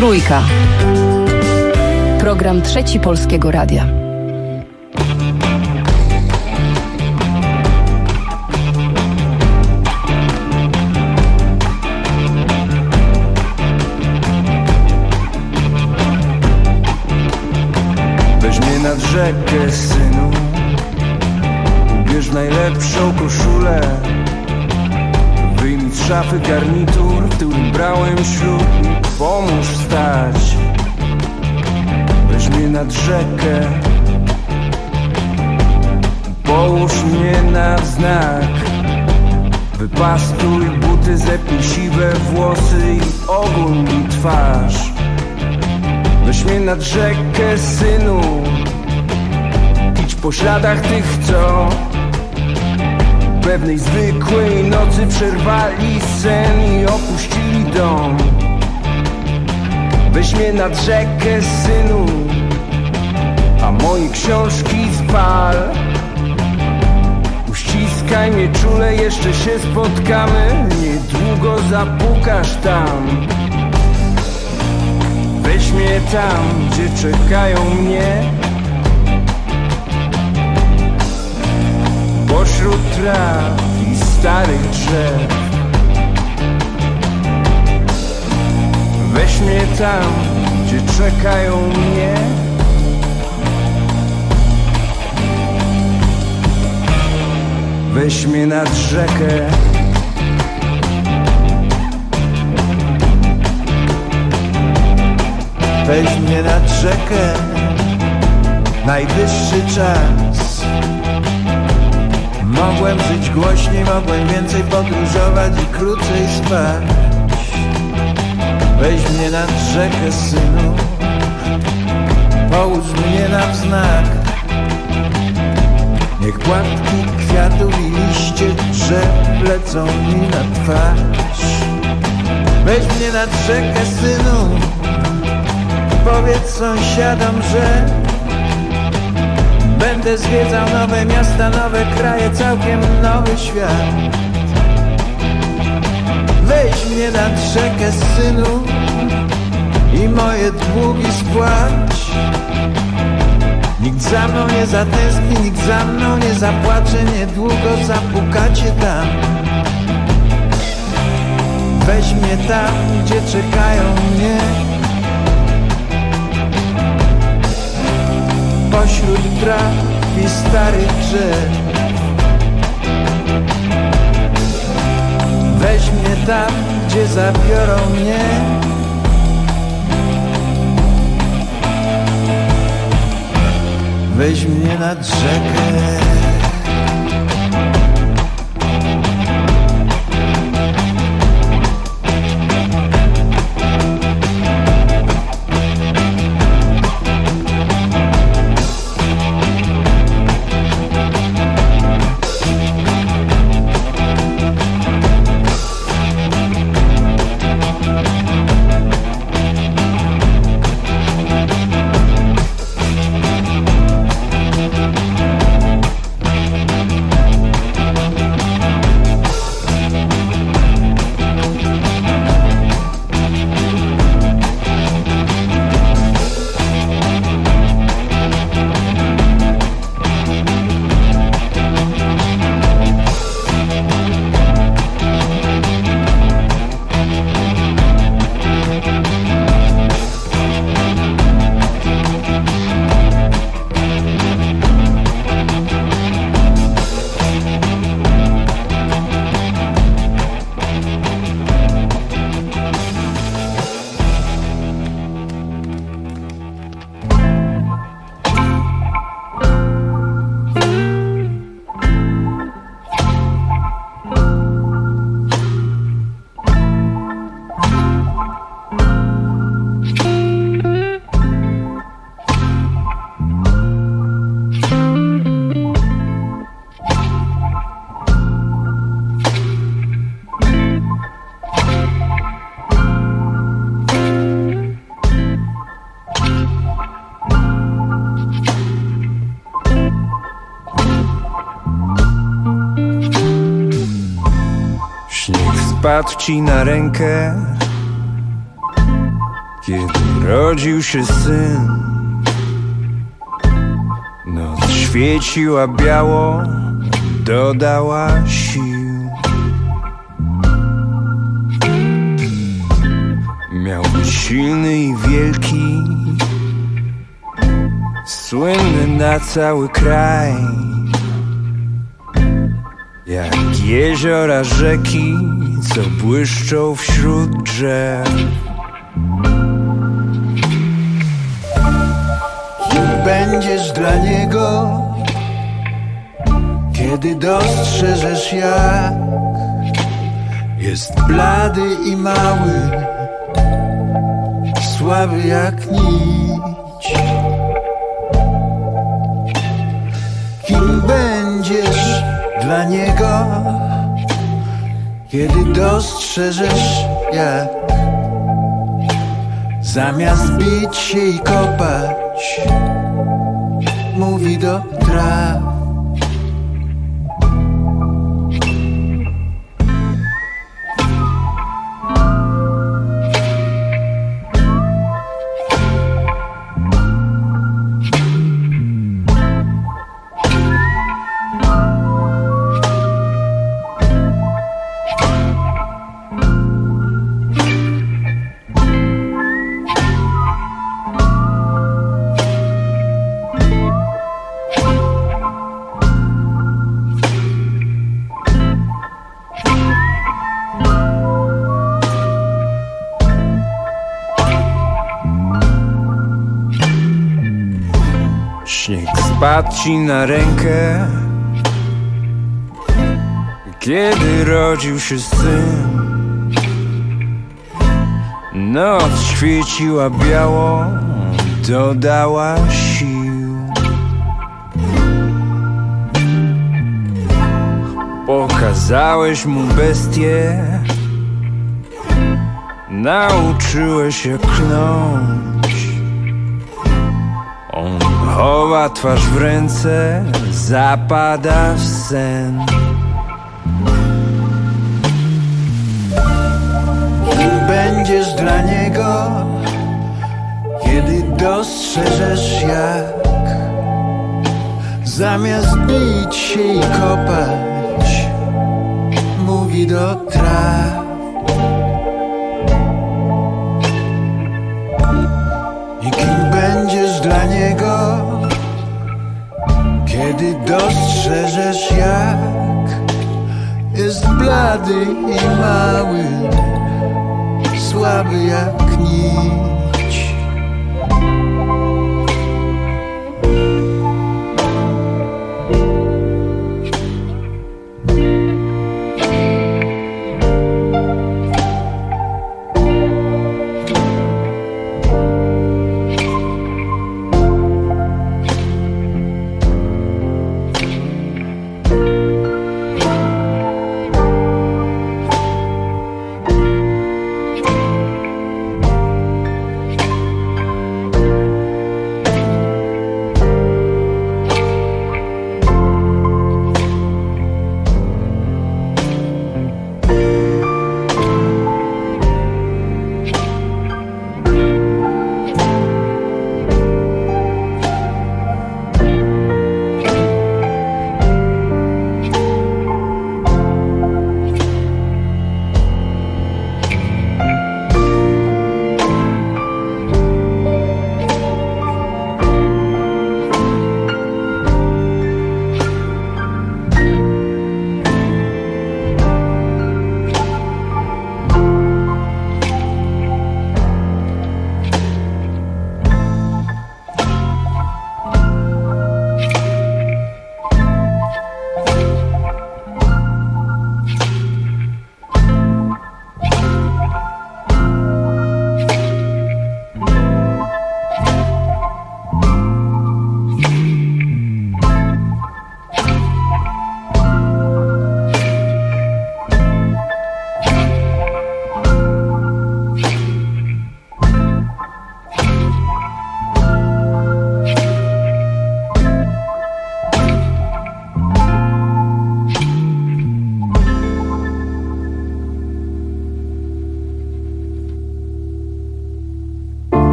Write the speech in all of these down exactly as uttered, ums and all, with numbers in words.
Trójka. Program Trzeci Polskiego Radia. Weź mnie nad rzekę, synu, ubierz najlepszą koszulę, wyjmij z szafy garnitur, w którym brałem ślub, i pomóż wstać. Weź mnie nad rzekę, połóż mnie na znak, wypastuj buty, zepnij siwe włosy i ogól mi twarz. Weź mnie nad rzekę, synu, idź po śladach tych, co pewnej zwykłej nocy przerwali sen i opuścili dom. Weź mnie nad rzekę, synu, a moje książki spal. Uściskaj mnie czule, jeszcze się spotkamy, niedługo zapukasz tam. Weź mnie tam, gdzie czekają mnie, pośród traw i starych drzew. Weź mnie tam, gdzie czekają mnie, weź mnie nad rzekę. Weź mnie nad rzekę, najwyższy czas. Mogłem żyć głośniej, mogłem więcej podróżować i krócej spać. Weź mnie nad rzekę, synu, połóż mnie na wznak. Niech płatki kwiatów i liście drzew lecą mi na twarz. Weź mnie nad rzekę, synu, powiedz sąsiadom, że będę zwiedzał nowe miasta, nowe kraje, całkiem nowy świat. Weź mnie nad rzekę, synu, i moje długi spłać. Nikt za mną nie zatęskni, nikt za mną nie zapłacze, niedługo zapukacie tam. Weź mnie tam, gdzie czekają mnie, pośród traw i starych drzew. Weź mnie tam, gdzie zabiorą mnie, weź mnie nad rzekę. Śnieg spadł ci na rękę, Kiedy rodził się syn, noc świeciła biało, dodała sił. Miał być silny i wielki, słynny na cały kraj, jak jeziora, rzeki, co błyszczą wśród drzew. Kim będziesz dla niego, kiedy dostrzeżesz, jak jest blady i mały, słaby jak nić. Kim będziesz dla niego, kiedy dostrzeżesz, jak zamiast bić się i kopać, mówi do traw. Śnieg spadł ci na rękę, kiedy rodził się syn. Noc świeciła biało, dodała sił. Pokazałeś mu bestię, nauczyłeś się kląć. On chowa twarz w ręce, zapada w sen. Kim będziesz dla niego, kiedy dostrzeżesz, jak zamiast bić się i kopać, mówi do traw. I kim będziesz dla niego, kiedy dostrzeżesz, jak jest blady i mały, słaby jak nić.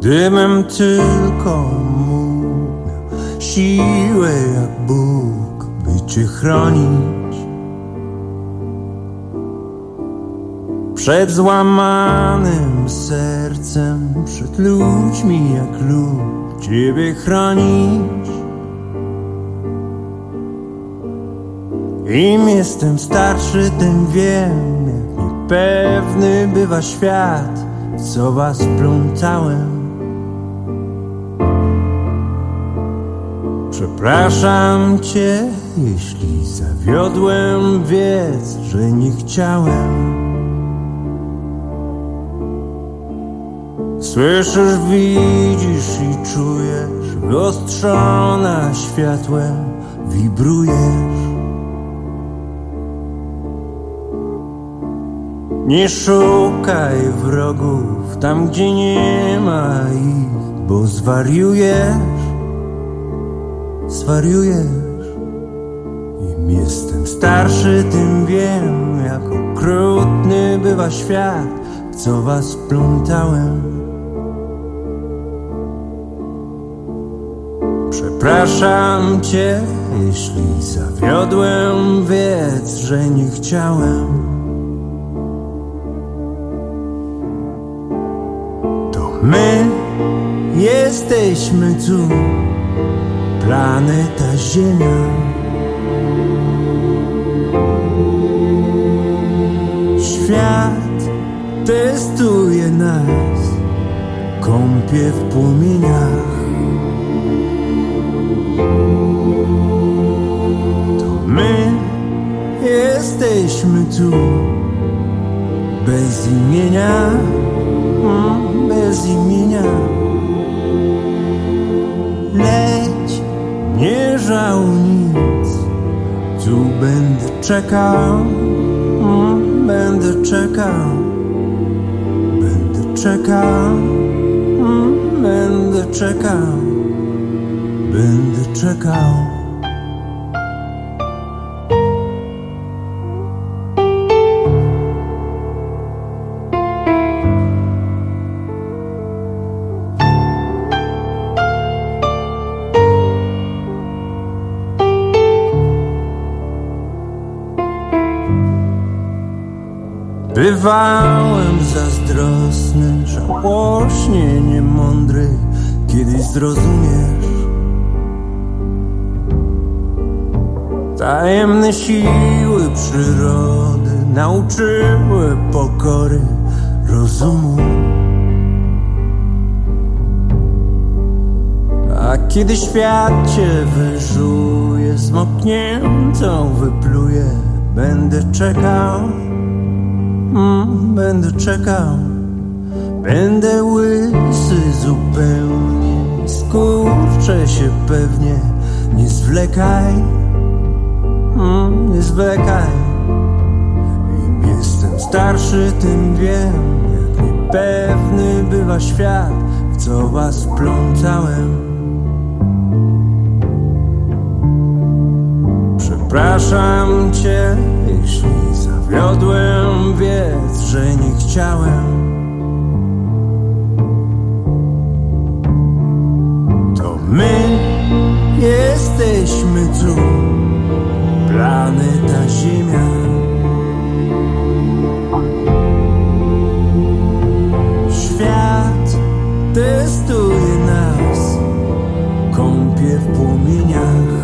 Gdybym tylko mógł, miał siłę jak Bóg, by cię chronić przed złamanym sercem, przed ludźmi jak lud, ciebie chronić. Im jestem starszy, tym wiem, jak niepewny bywa świat, w co was wplątałem. Przepraszam cię, jeśli zawiodłem, wiedz, że nie chciałem. Słyszysz, widzisz i czujesz, wyostrzona światłem wibrujesz. Nie szukaj wrogów tam, gdzie nie ma ich, bo zwariujesz, zwariujesz. Im jestem starszy, tym wiem, jak okrutny bywa świat, w co was wplątałem. Przepraszam cię, jeśli zawiodłem, wiedz, że nie chciałem. My jesteśmy tu, planeta Ziemia. Świat testuje nas, kąpie w płomieniach. To my jesteśmy tu, bez imienia. Bez imienia. Leć, nie żałuj nic, tu będę czekał, mm, będę czekał, będę czekał, mm, będę czekał, będę czekał. Bywałem zazdrosny, żałośnie niemądry, kiedyś zrozumiesz. Tajemne siły przyrody nauczyły pokory, rozumu. A kiedy świat cię wyżuje, zmokniętą wypluje, będę czekał. Mm, będę czekał, będę łysy zupełnie, skurczę się pewnie, nie zwlekaj, mm, nie zwlekaj. Im jestem starszy, tym wiem, jak niepewny bywa świat, w co was wplątałem. Przepraszam cię, jeśli zawiodłem, wiedz, że nie chciałem. To my jesteśmy tu, planeta Ziemia. Świat testuje nas, kąpie w płomieniach.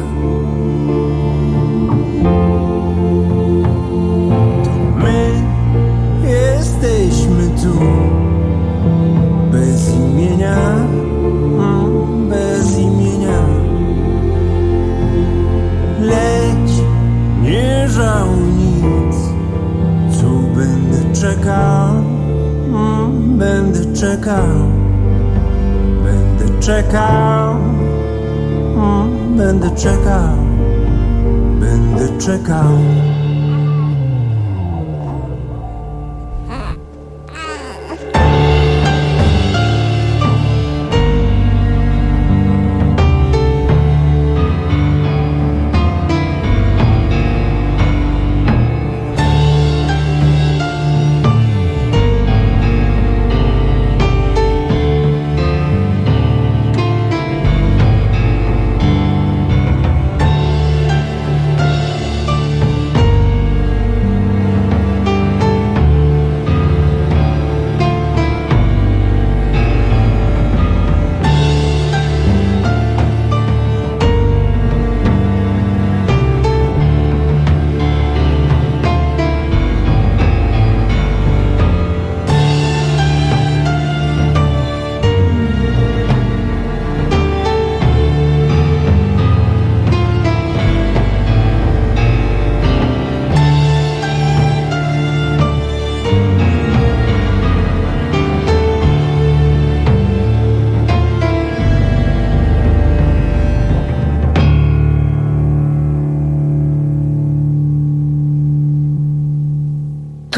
Jesteśmy tu, bez imienia, mm, bez imienia. Leć, nie żałuj nic, tu będę czekał, mm, będę czekał, będę czekał, mm, będę czekał, będę czekał.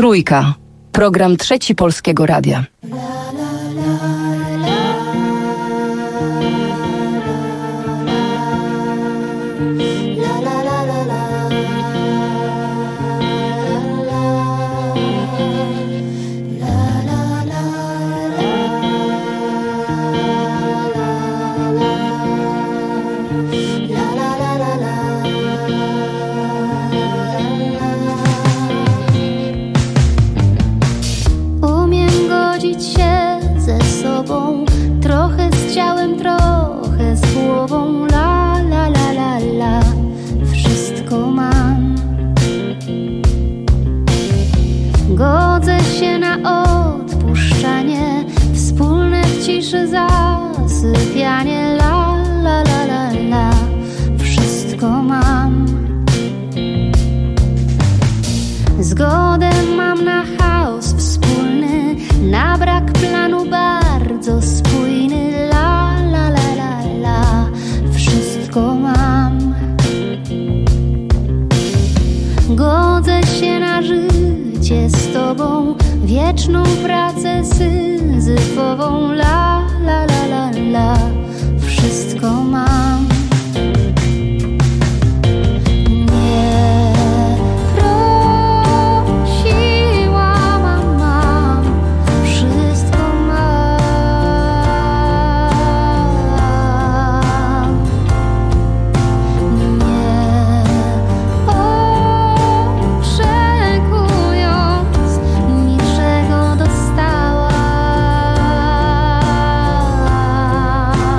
Trójka. Program Trzeci Polskiego Radia. Trochę z ciałem, trochę z głową, la la la la la, wszystko mam. Godzę się na odpuszczanie, wspólne w ciszy zasypianie, la la la la la, wszystko mam. Zgodę mam na chaos wspólny, na brak planu bardzo spójny, la la la la la, wszystko mam. Godzę się na życie z tobą, wieczną pracę syzyfową, la la la la la, wszystko mam. Dostała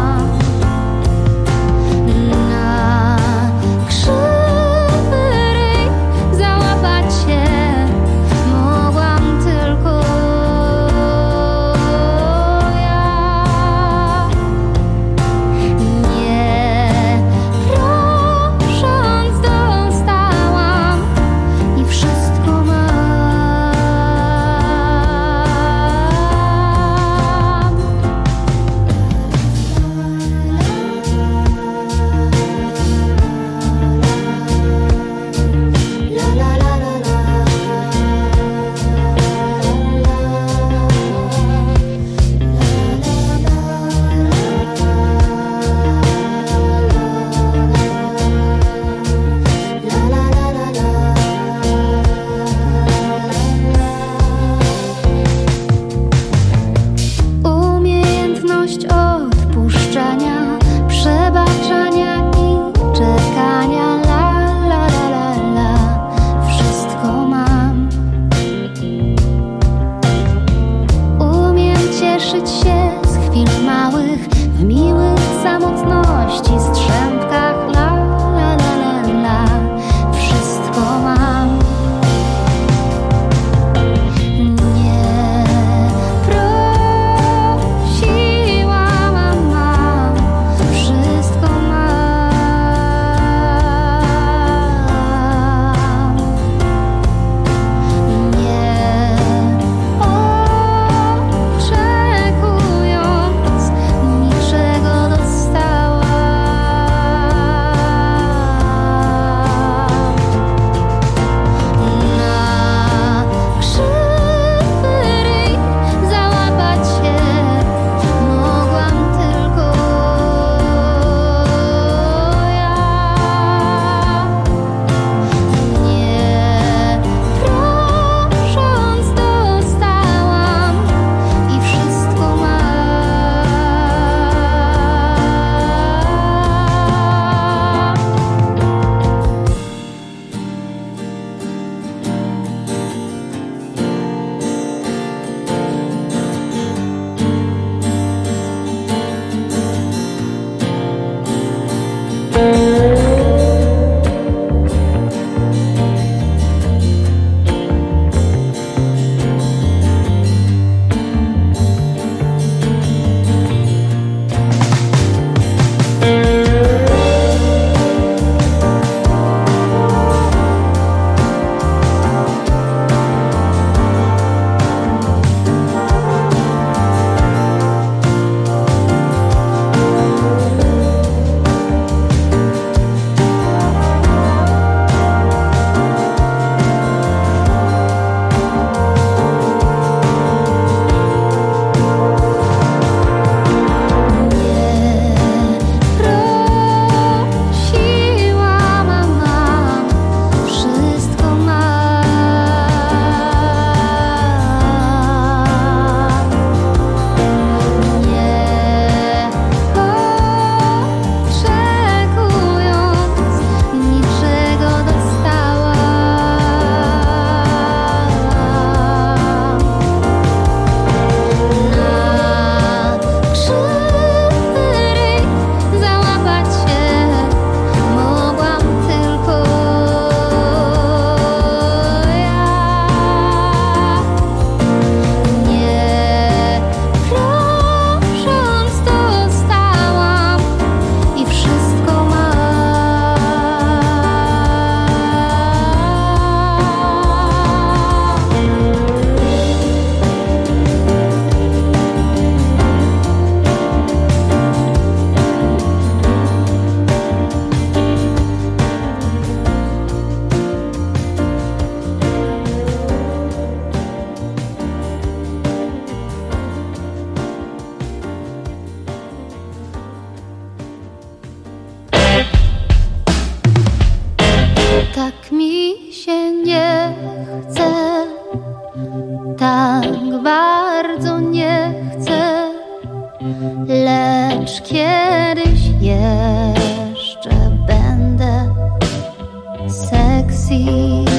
lecz kiedyś jeszcze będę sexy.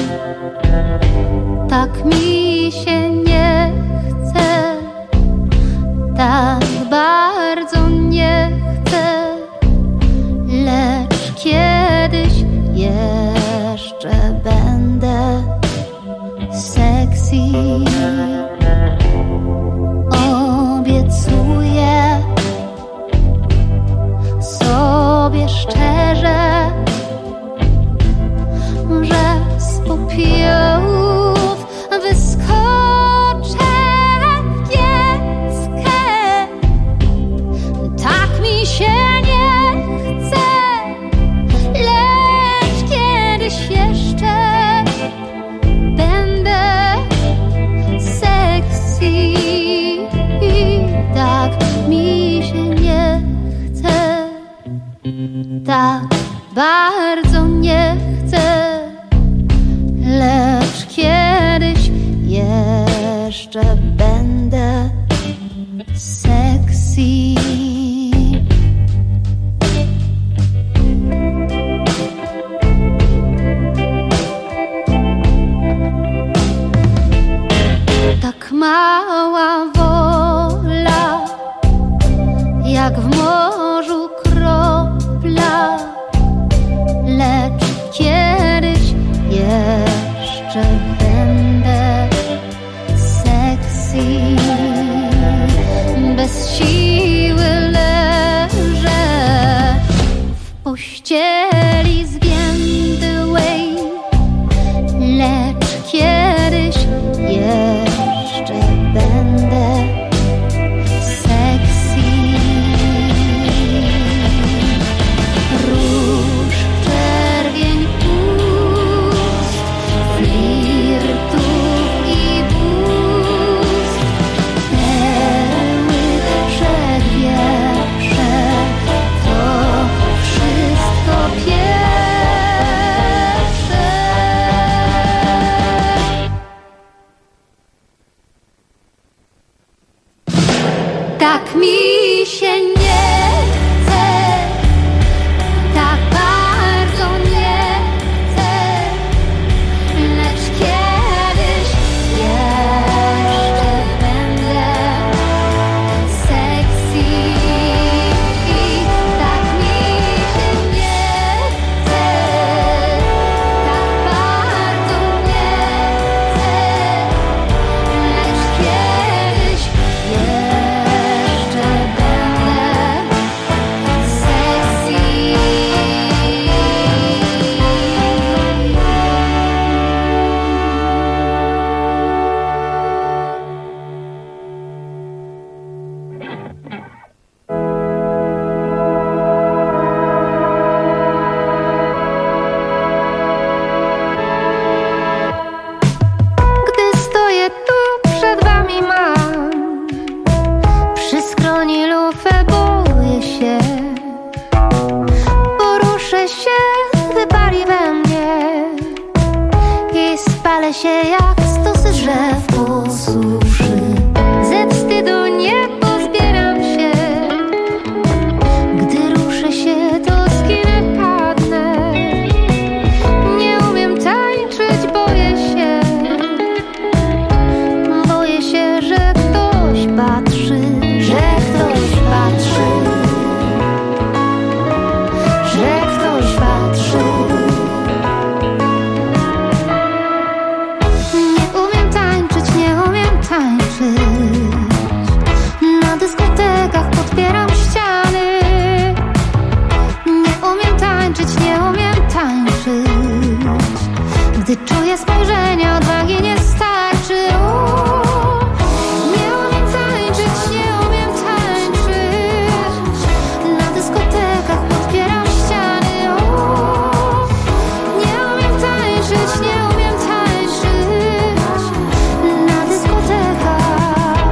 Tak mi się nie chce, tak bardzo nie chcę, lecz kiedyś jeszcze będę sexy. Obiecuję sobie szczerze, że z popiołów wyskoczę w pieckę. Tak mi się nie chce, lecz kiedyś jeszcze będę sexy. Tak mi się nie chce, tak bardzo nie chcę, lecz kiedyś jeszcze będę sexy. Tak mała wola, jak w morzu kropla, lecz kiedyś jeszcze będę sexy. Bez siły leżę w pościeli zgiętej, lecz kiedyś jeszcze będę sexy. Róż, czerwień ust, flirtów i bóstw, perły, przedwieprze, to wszystko pierwsze. Tak mi się nie chce, tak bardzo nie chcę, lecz kiedyś jeszcze będę sexy. Tak mi się nie chce, tak bardzo nie chcę, lecz kiedyś jeszcze będę sexy. Gdy stoję tu przed wami, mam przy skroni lufę, boję się, poruszę się, wypali we mnie i spalę się jak stosy drzew po suszy. Ze wstydu nie pozbieram się, gdy ruszę się, to zginę, padnę. Nie umiem tańczyć, boję się, boję się, że ktoś patrzy, że ktoś patrzy, że ktoś patrzy. Nie umiem tańczyć, nie umiem tańczyć. Na dyskotekach podpieram ściany. Nie umiem tańczyć, nie umiem tańczyć. Gdy czuję spojrzenie, odwagi nie starczy. O, nie umiem tańczyć, nie umiem tańczyć. Na dyskotekach podpieram ściany. O, nie umiem tańczyć, nie umiem tańczyć. Na dyskotekach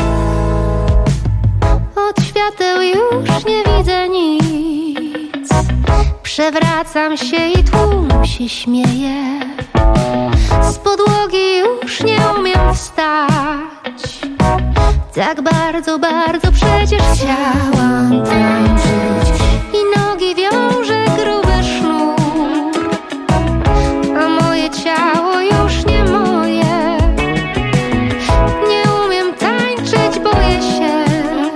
od świateł już nie widzę nic. Przewracam się i tłum się śmieje. Z podłogi już nie umiem wstać. Tak bardzo, bardzo przecież chciałam tańczyć i nogi wiąże gruby sznur, a moje ciało już nie moje. Nie umiem tańczyć, boję się,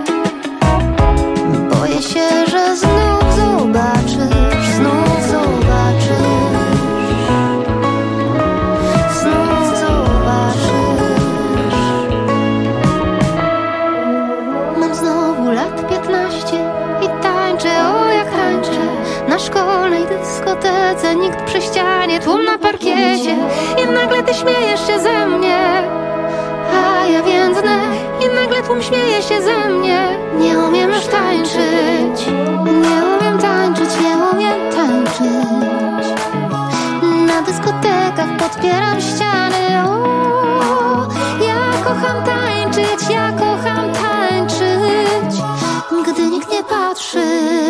boję się, że znów zobaczysz, znów zobaczysz, znów zobaczysz. Mam znowu lat piętnaście i tańczę, o jak tańczę. Na szkolnej dyskotece, nikt przy ścianie, tłum na parkiecie. I nagle ty śmiejesz się ze mnie, a ja więdnę. I nagle tłum śmieje się ze mnie. Nie umiem już tańczyć, nie umiem tańczyć, nie umiem tańczyć. Na dyskotekach podpieram ściany. O, ja kocham tańczyć, ja kocham tańczyć, gdy nikt nie patrzy.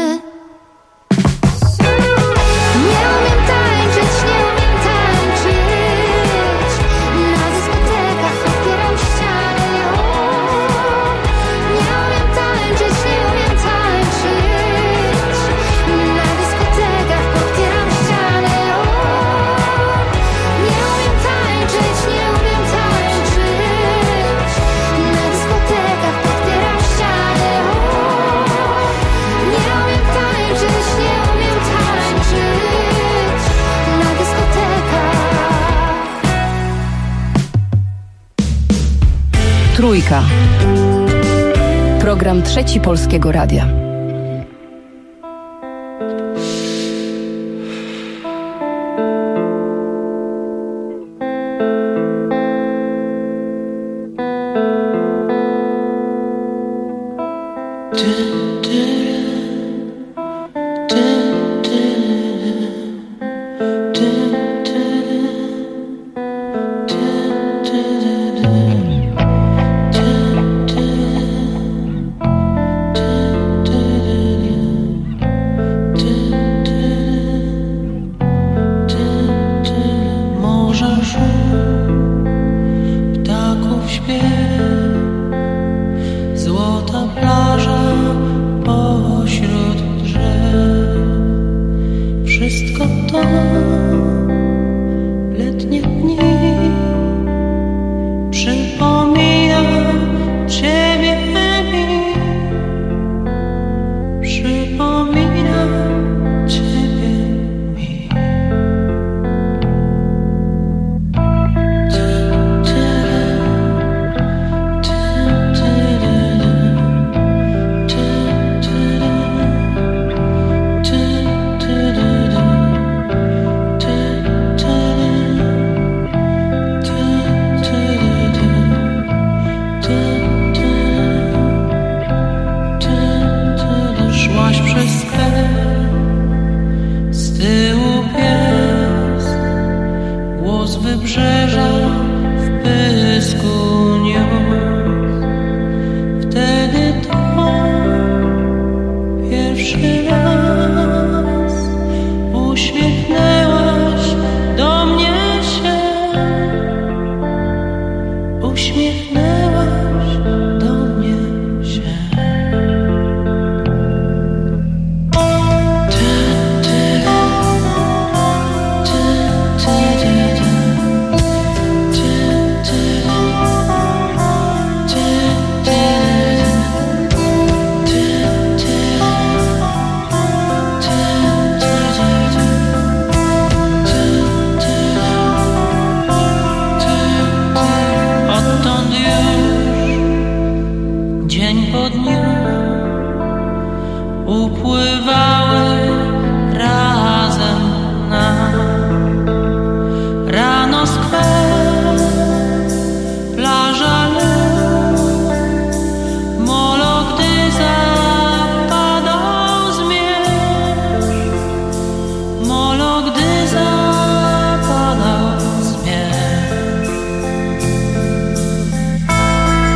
Nie umiem tańczyć, nie umiem tańczyć. Na dyskotekach podpieram ściany. O, nie umiem tańczyć, nie umiem tańczyć. Na dyskotekach podpieram ściany. O, nie umiem tańczyć, nie umiem tańczyć. Na dyskotekach podpieram ściany. O, nie umiem tańczyć, nie umiem tańczyć. Na dyskotekach. Trójka. Program Trzeci Polskiego Radia.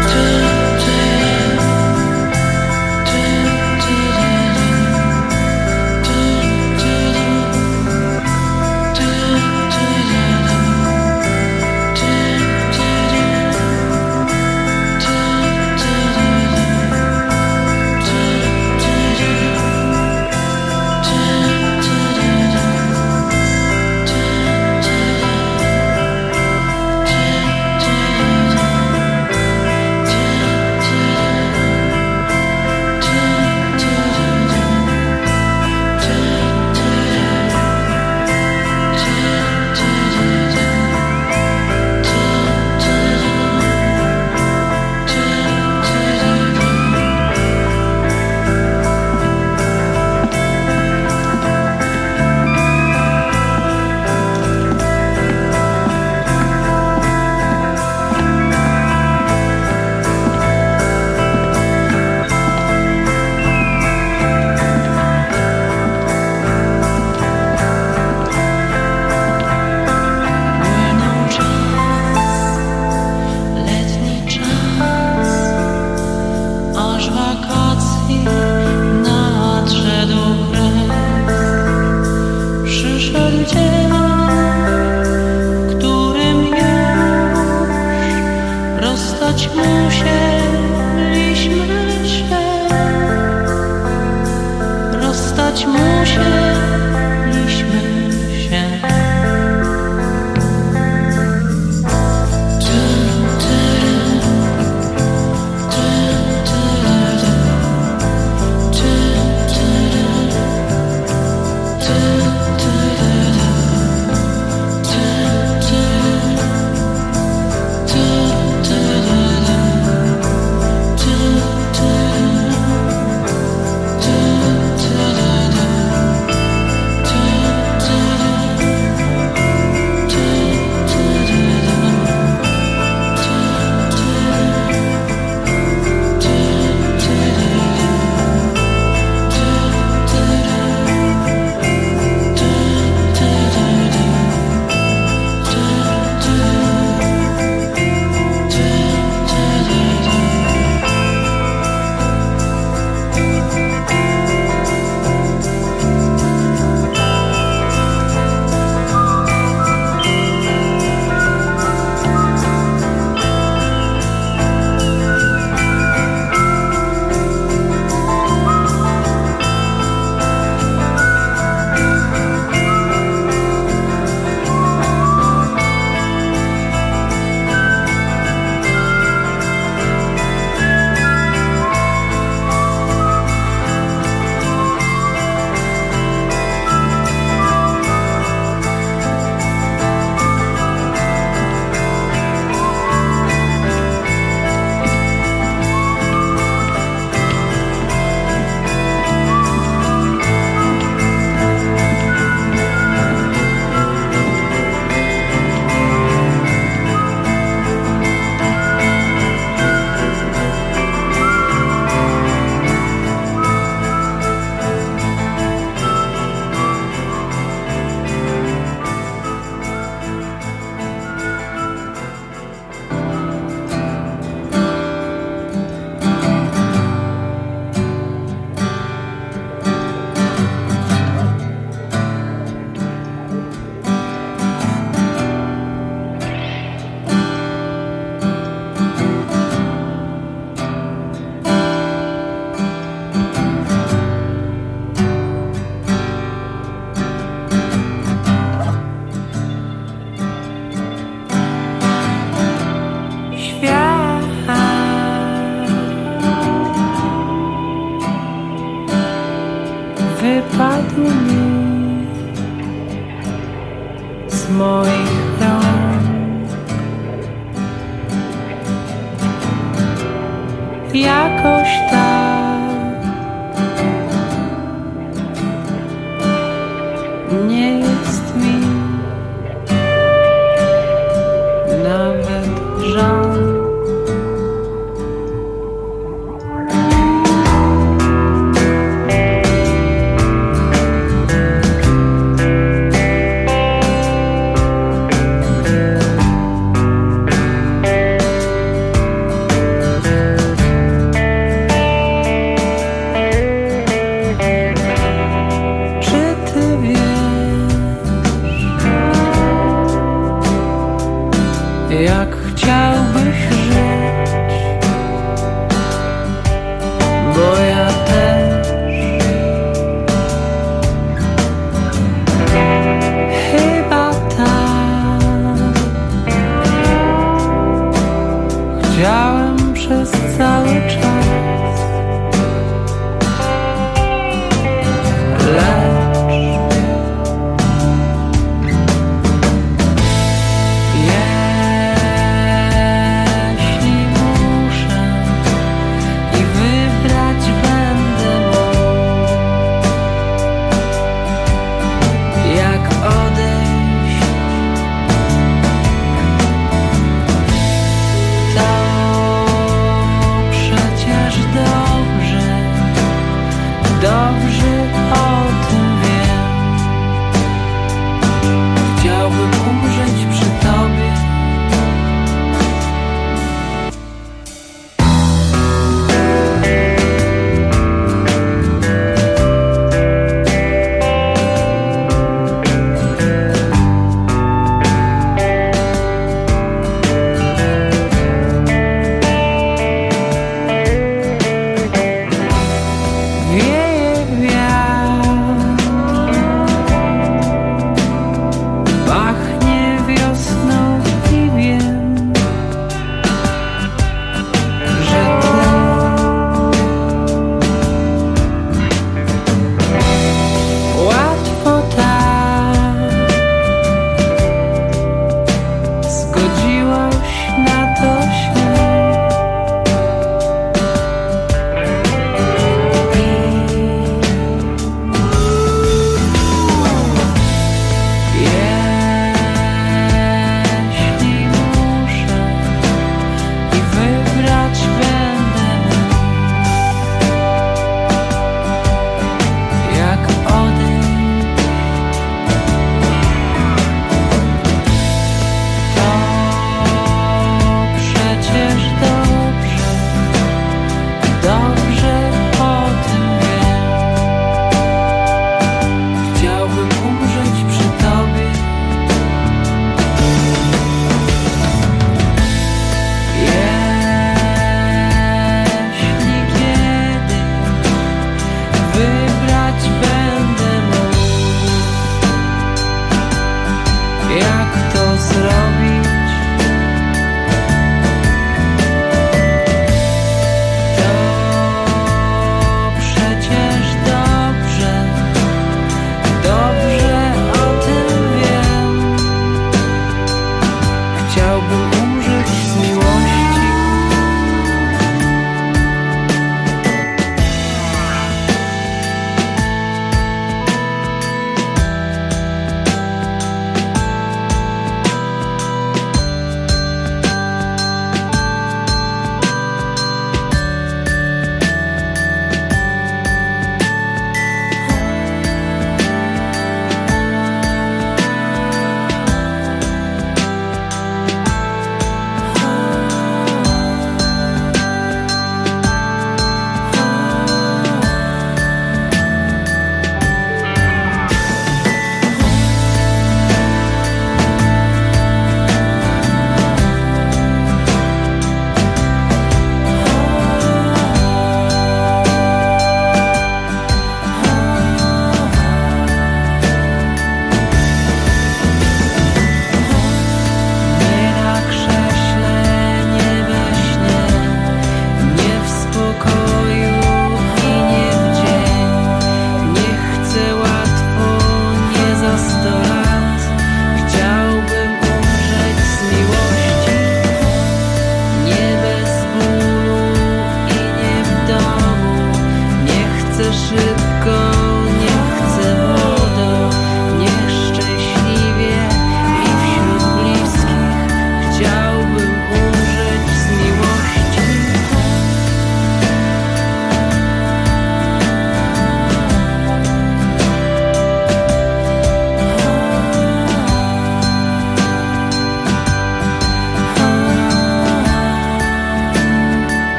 Ty choć musieliśmy się. Wypadł mi z moich rąk. Jakoś tak nie jest mi nawet żal. Czy ty wiesz,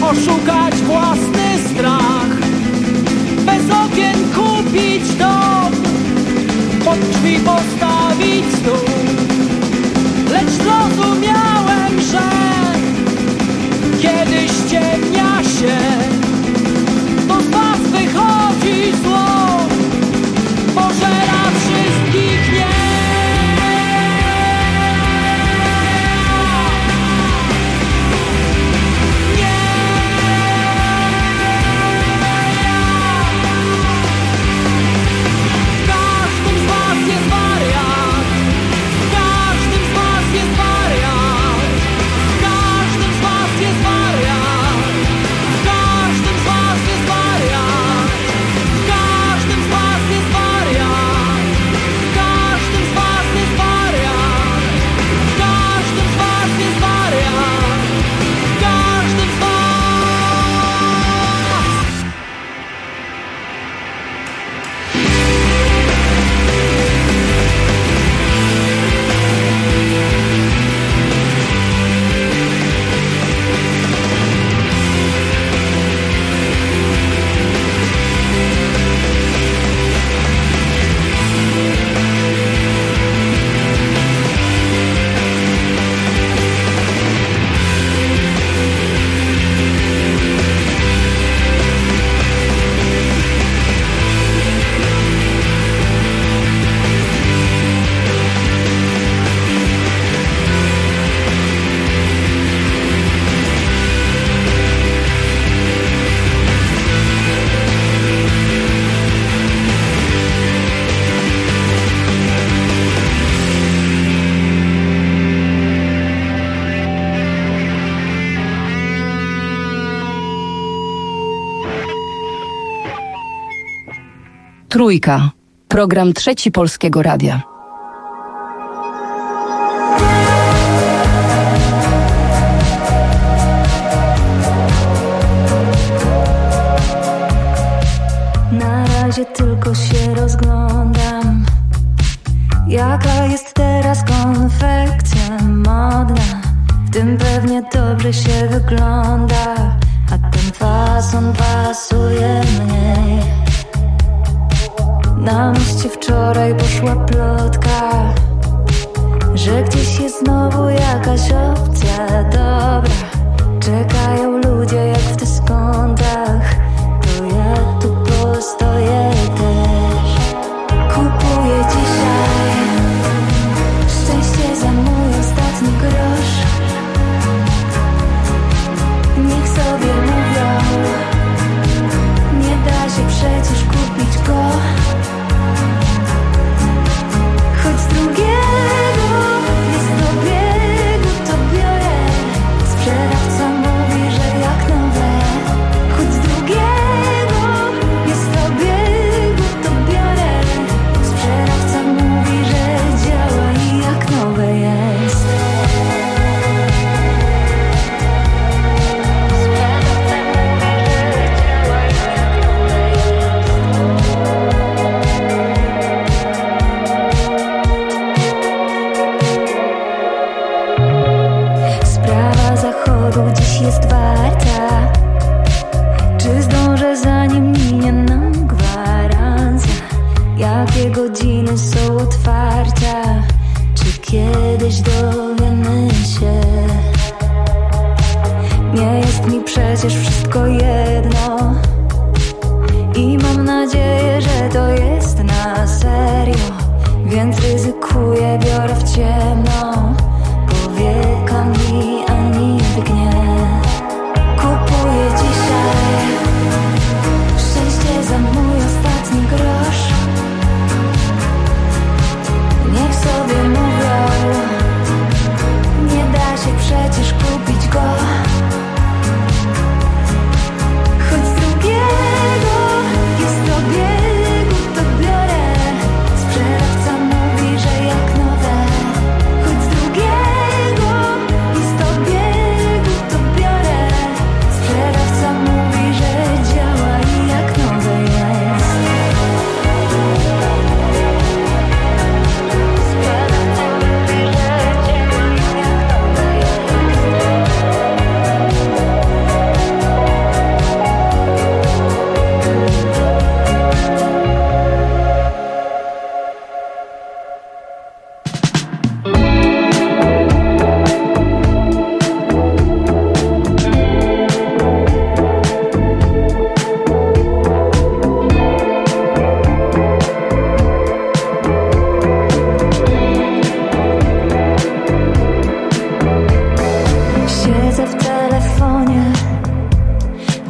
oszukać własny strach, bez okien kupić dom, pod drzwi postawić stół. Lecz zrozumiałem, że kiedy ściemnia się, to z was wychodzi zło, pożera wszystkich nie. Trójka. Program Trzeci Polskiego Radia. Na razie tylko się rozglądam, jaka jest teraz konfekcja modna. W tym pewnie dobrze się wygląda, a ten fason pasuje mniej. Na mieście wczoraj poszła plotka, że gdzieś jest znowu jakaś opcja dobra. Czekają ludzie jak w dyskontach, to ja tu postoję też. Kupuję dzisiaj szczęście za mój ostatni grosz. Niech sobie mówią, nie da się przecież kupić go. Choć z drugiego jest do biegu, to biorę. Sprzedawca mówi, że jak nowe. Choć z drugiego jest do biegu, to biorę. Sprzedawca mówi, że działa i jak nowe jest. Dziś jest warta, czy zdążę zanim minie nam gwarancja? Jakie godziny są otwarcia? Czy kiedyś dowiemy się? Nie jest mi przecież wszystko jedno i mam nadzieję, że to jest na serio, więc ryzykuję, biorę w ciemno. Powieka mi ani drgnie. Kupuję dzisiaj szczęście za mój ostatni grosz. Niech sobie mówią, nie da się przecież kupić go. Choć z drugiego jest do biegu, to biorę. Sprzedawca mówi, że jak nowe. Choć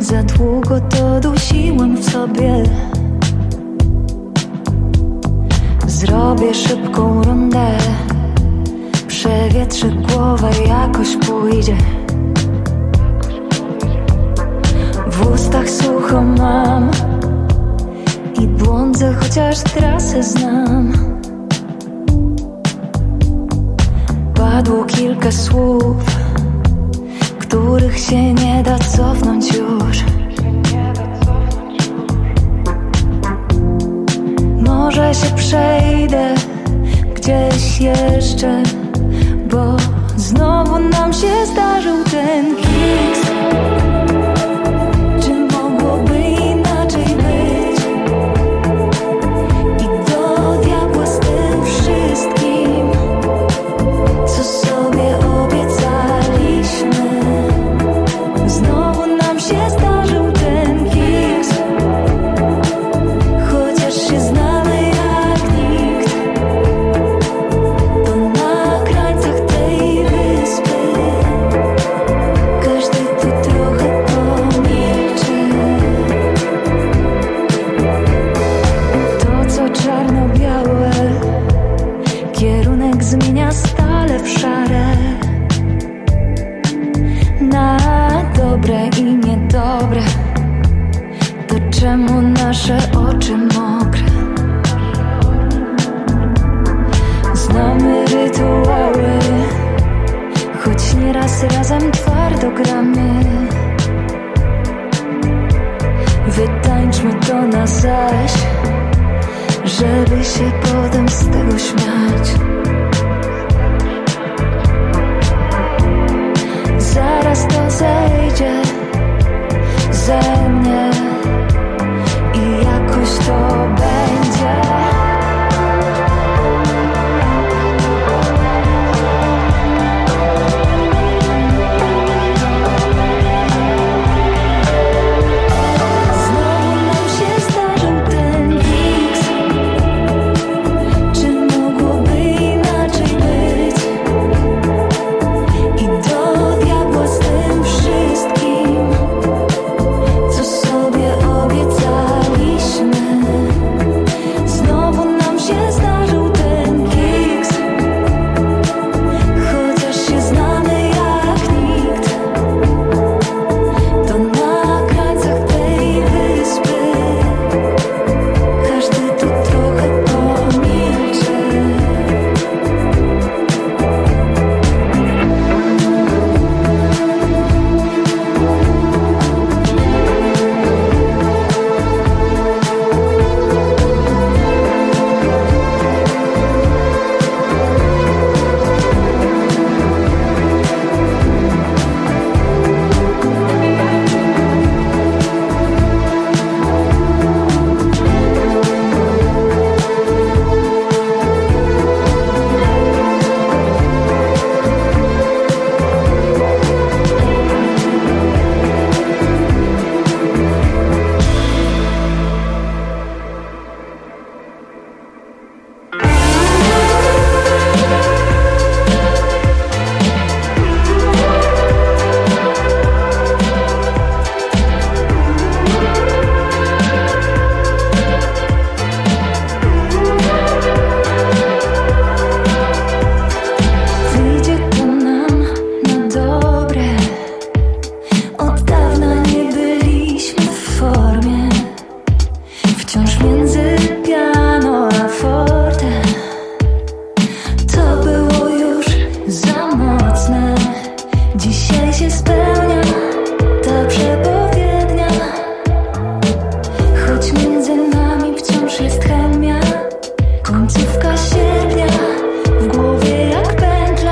Za długo to dusiłem w sobie. Zrobię szybką rundę, przewietrzę głowę, jakoś pójdzie. W ustach sucho mam i błądzę, chociaż trasę znam. Padło kilka słów, których się nie da cofnąć już. Może się przejdę gdzieś jeszcze, bo znowu nam się zdarzył ten kiks. Czy mogłoby inaczej być? I do diabła z tym wszystkim, co sobie obiecaliśmy. Znowu nam się zdarzył ten kiks, chociaż się znamy jak nikt. To na krańcach tej wyspy każdy tu trochę pomilczy. To co czarno-białe, kierunek zmienia stale w szare. Na dobre i niedobre, to czemu nasze oczy mokre? Znamy rytuały, choć nieraz razem twardo gramy. Wytańczmy to na zaś, żeby się potem z tego śmiać. Zaraz to zejdzie ze mnie i jakoś to będzie. Znowu nam się zdarzył ten kiks. Czy mogłoby inaczej być? I do diabła z tym wszystkim, co sobie obiecaliśmy. Znowu nam się zdarzył ten kiks, chociaż się znamy jak nikt. To na krańcach tej wyspy każdy tu trochę pomilczy. Wyjdzie to nam na dobre. Od dawna nie byliśmy w formie. Wciąż między piano a forte. To było już za mocne. Dzisiaj się spełnia ta przepowiednia. Choć między nami wciąż jest chemia. Końcówka sierpnia, w głowie jak pętla.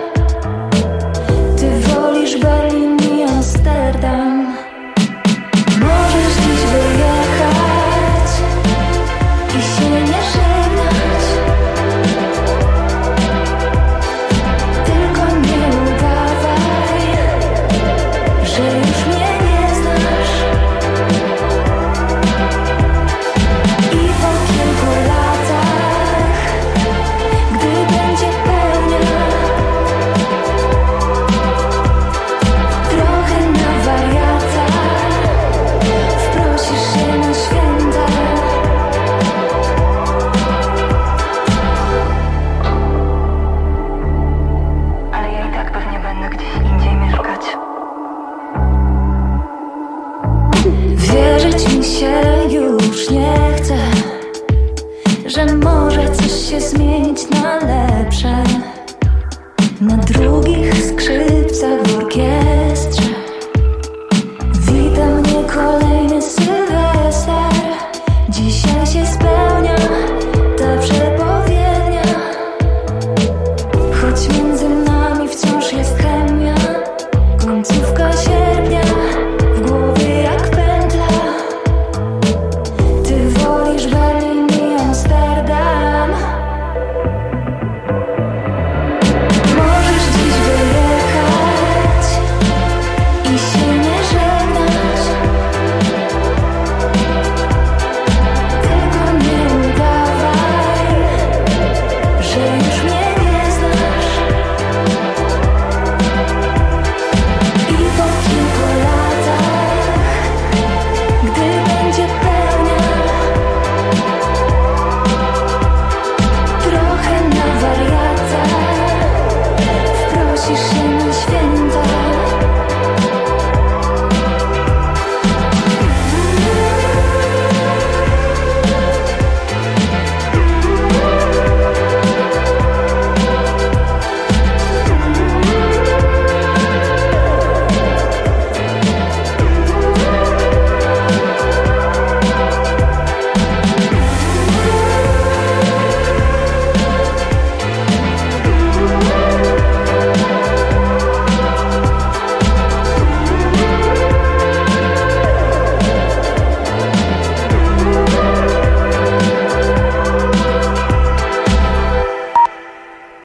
Ty wolisz Berlin i Amsterdam. Możesz dziś wyjechać i się nie żegnać. Tylko nie udawaj, że już mnie nie Wydawać mi się już nie chce, że może coś się zmienić na lepsze. Na drugich skrzypcach w orkiestrze